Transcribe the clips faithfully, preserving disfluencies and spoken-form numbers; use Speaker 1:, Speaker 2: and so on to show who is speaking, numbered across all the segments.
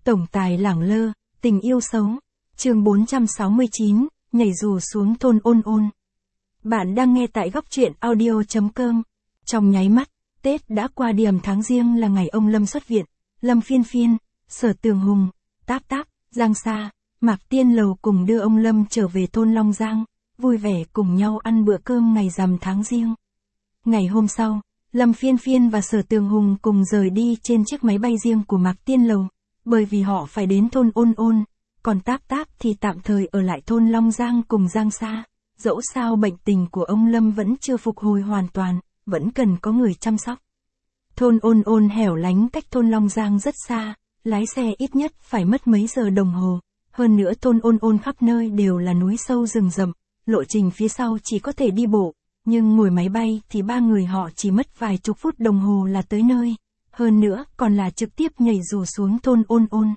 Speaker 1: Tổng tài lẳng lơ, tình yêu xấu. Chương bốn trăm sáu mươi chín, nhảy dù xuống thôn ôn ôn. Bạn đang nghe tại góc truyện audio chấm com. Trong nháy mắt, Tết đã qua, điểm tháng Giêng là ngày ông Lâm xuất viện. Lâm Phiên Phiên, Sở Tường Hùng, Táp Táp, Giang Sa, Mạc Tiên Lầu cùng đưa ông Lâm trở về thôn Long Giang, vui vẻ cùng nhau ăn bữa cơm ngày rằm tháng Giêng. Ngày hôm sau, Lâm Phiên Phiên và Sở Tường Hùng cùng rời đi trên chiếc máy bay riêng của Mạc Tiên Lầu, bởi vì họ phải đến thôn ôn ôn, còn Táp Táp thì tạm thời ở lại thôn Long Giang cùng Giang Sa. Dẫu sao bệnh tình của ông Lâm vẫn chưa phục hồi hoàn toàn, vẫn cần có người chăm sóc. Thôn ôn ôn hẻo lánh cách thôn Long Giang rất xa, lái xe ít nhất phải mất mấy giờ đồng hồ. Hơn nữa thôn ôn ôn khắp nơi đều là núi sâu rừng rậm, lộ trình phía sau chỉ có thể đi bộ, nhưng ngồi máy bay thì ba người họ chỉ mất vài chục phút đồng hồ là tới nơi. Hơn nữa còn là trực tiếp nhảy dù xuống thôn ôn ôn.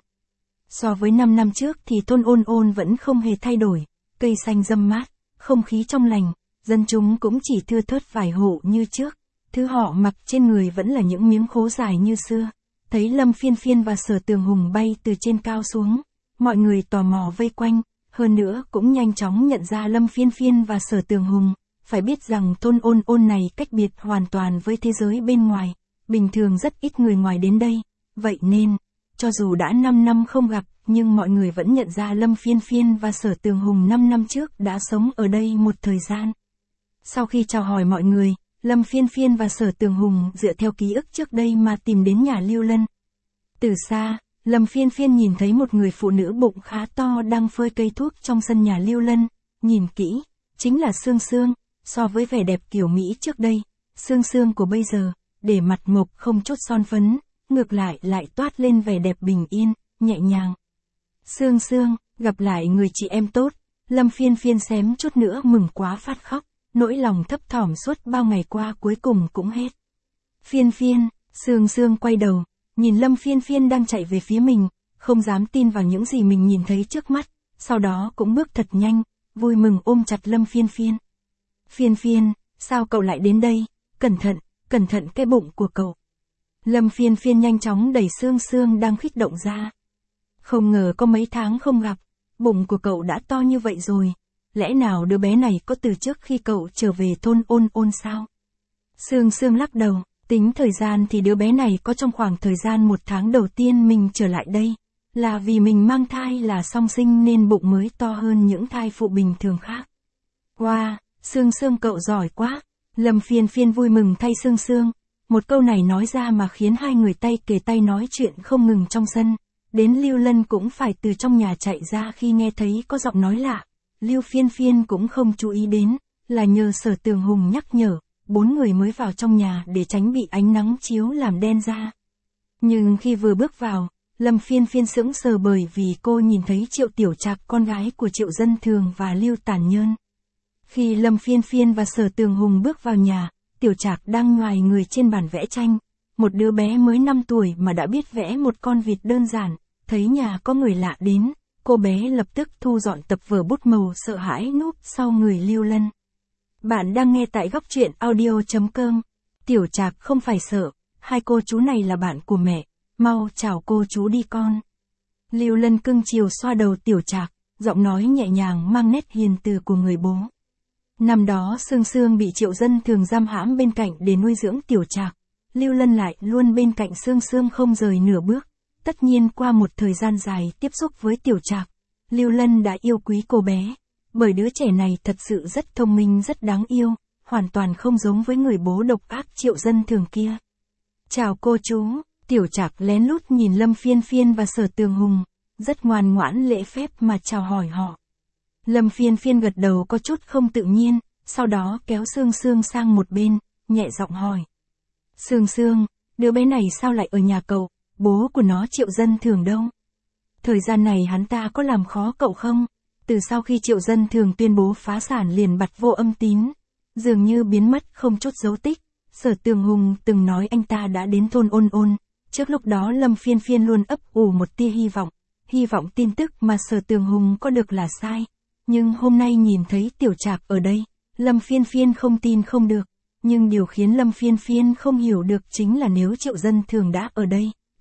Speaker 1: So với năm năm trước thì thôn ôn ôn vẫn không hề thay đổi, cây xanh râm mát, không khí trong lành, dân chúng cũng chỉ thưa thớt vài hộ như trước. Thứ họ mặc trên người vẫn là những miếng khố dài như xưa. Thấy Lâm Phiên Phiên và Sở Tường Hùng bay từ trên cao xuống, mọi người tò mò vây quanh, hơn nữa cũng nhanh chóng nhận ra Lâm Phiên Phiên và Sở Tường Hùng. Phải biết rằng thôn ôn ôn này cách biệt hoàn toàn với thế giới bên ngoài, bình thường rất ít người ngoài đến đây, vậy nên, cho dù đã năm năm không gặp, nhưng mọi người vẫn nhận ra Lâm Phiên Phiên và Sở Tường Hùng năm năm trước đã sống ở đây một thời gian. Sau khi chào hỏi mọi người, Lâm Phiên Phiên và Sở Tường Hùng dựa theo ký ức trước đây mà tìm đến nhà Lưu Lân. Từ xa, Lâm Phiên Phiên nhìn thấy một người phụ nữ bụng khá to đang phơi cây thuốc trong sân nhà Lưu Lân, nhìn kỹ, chính là Sương Sương. So với vẻ đẹp kiểu Mỹ trước đây, Sương Sương của bây giờ, để mặt mộc không chút son phấn, ngược lại lại toát lên vẻ đẹp bình yên, nhẹ nhàng. Sương Sương, gặp lại người chị em tốt, Lâm Phiên Phiên xém chút nữa mừng quá phát khóc, nỗi lòng thấp thỏm suốt bao ngày qua cuối cùng cũng hết. Phiên Phiên, Sương Sương quay đầu, nhìn Lâm Phiên Phiên đang chạy về phía mình, không dám tin vào những gì mình nhìn thấy trước mắt, sau đó cũng bước thật nhanh, vui mừng ôm chặt Lâm Phiên Phiên. Phiên Phiên, sao cậu lại đến đây? Cẩn thận, cẩn thận cái bụng của cậu. Lâm Phiên Phiên nhanh chóng đẩy Sương Sương đang khích động ra. Không ngờ có mấy tháng không gặp, bụng của cậu đã to như vậy rồi. Lẽ nào đứa bé này có từ trước khi cậu trở về thôn ôn ôn sao? Sương Sương lắc đầu, tính thời gian thì đứa bé này có trong khoảng thời gian một tháng đầu tiên mình trở lại đây. Là vì mình mang thai là song sinh nên bụng mới to hơn những thai phụ bình thường khác. Wow! Sương Sương cậu giỏi quá. Lâm Phiên Phiên vui mừng thay Sương Sương. Một câu này nói ra mà khiến hai người tay kề tay nói chuyện không ngừng trong sân. Đến Lưu Lân cũng phải từ trong nhà chạy ra khi nghe thấy có giọng nói lạ. Lưu Phiên Phiên cũng không chú ý đến, là nhờ Sở Tường Hùng nhắc nhở, bốn người mới vào trong nhà để tránh bị ánh nắng chiếu làm đen da. Nhưng khi vừa bước vào, Lâm Phiên Phiên sững sờ bởi vì cô nhìn thấy Triệu Tiểu Trạc, con gái của Triệu Dân Thường và Lưu Tản Nhơn. Khi Lâm Phiên Phiên và Sở Tường Hùng bước vào nhà, Tiểu Trạc đang nhoài người trên bàn vẽ tranh. Một đứa bé mới năm tuổi mà đã biết vẽ một con vịt đơn giản, thấy nhà có người lạ đến, cô bé lập tức thu dọn tập vở bút màu, sợ hãi núp sau người Lưu Lân. Bạn đang nghe tại góc truyện audio chấm com. Tiểu Trạc không phải sợ, hai cô chú này là bạn của mẹ, mau chào cô chú đi con. Lưu Lân cưng chiều xoa đầu Tiểu Trạc, giọng nói nhẹ nhàng mang nét hiền từ của người bố. Năm đó Sương Sương bị Triệu Dân Thường giam hãm bên cạnh để nuôi dưỡng Tiểu Trạc, Lưu Lân lại luôn bên cạnh Sương Sương không rời nửa bước. Tất nhiên qua một thời gian dài tiếp xúc với Tiểu Trạc, Lưu Lân đã yêu quý cô bé, bởi đứa trẻ này thật sự rất thông minh, rất đáng yêu, hoàn toàn không giống với người bố độc ác Triệu Dân Thường kia. Chào cô chú. Tiểu Trạc lén lút nhìn Lâm Phiên Phiên và Sở Tường Hùng, rất ngoan ngoãn lễ phép mà chào hỏi họ. Lâm Phiên Phiên gật đầu có chút không tự nhiên, sau đó kéo Sương Sương sang một bên, nhẹ giọng hỏi. Sương Sương, đứa bé này sao lại ở nhà cậu, bố của nó Triệu Dân Thường đâu? Thời gian này hắn ta có làm khó cậu không? Từ sau khi Triệu Dân Thường tuyên bố phá sản liền bặt vô âm tín, dường như biến mất không chút dấu tích. Sở Tường Hùng từng nói anh ta đã đến thôn ôn ôn, trước lúc đó Lâm Phiên Phiên luôn ấp ủ một tia hy vọng, hy vọng tin tức mà Sở Tường Hùng có được là sai. Nhưng hôm nay nhìn thấy Tiểu Trạc ở đây, Lâm Phiên Phiên không tin không được. Nhưng điều khiến Lâm Phiên Phiên không hiểu được chính là nếu Triệu Dân Thường đã ở đây,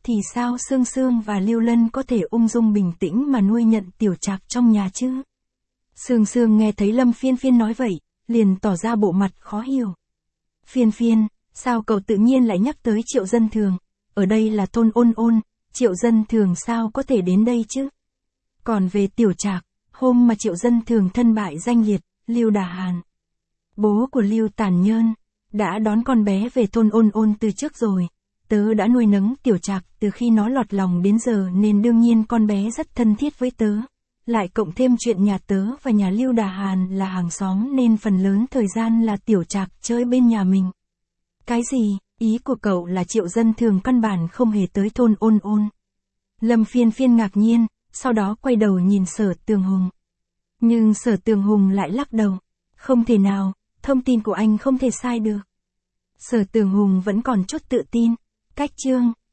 Speaker 1: thì sao Sương Sương và Lưu Lân có thể ung dung bình tĩnh mà nuôi nhận Tiểu Trạc trong nhà chứ? Sương Sương nghe thấy Lâm Phiên Phiên nói vậy, liền tỏ ra bộ mặt khó hiểu. Phiên Phiên, sao cậu tự nhiên lại nhắc tới Triệu Dân Thường? Ở đây là thôn Ôn Ôn, Triệu Dân Thường sao có thể đến đây chứ? Còn về Tiểu Trạc, hôm mà Triệu Dân Thường thân bại danh liệt, Lưu Đà Hàn, bố của Lưu Tản Nhơn, đã đón con bé về thôn Ôn Ôn từ trước rồi. Tớ đã nuôi nấng Tiểu Trạc từ khi nó lọt lòng đến giờ nên đương nhiên con bé rất thân thiết với tớ. Lại cộng thêm chuyện nhà tớ và nhà Lưu Đà Hàn là hàng xóm nên phần lớn thời gian là Tiểu Trạc chơi bên nhà mình. Cái gì, ý của cậu là Triệu Dân Thường căn bản không hề tới thôn Ôn Ôn? Lâm Phiên Phiên ngạc nhiên, sau đó quay đầu nhìn Sở Tường Hùng. Nhưng Sở Tường Hùng lại lắc đầu. Không thể nào, thông tin của anh không thể sai được. Sở Tường Hùng vẫn còn chút tự tin. Cách chương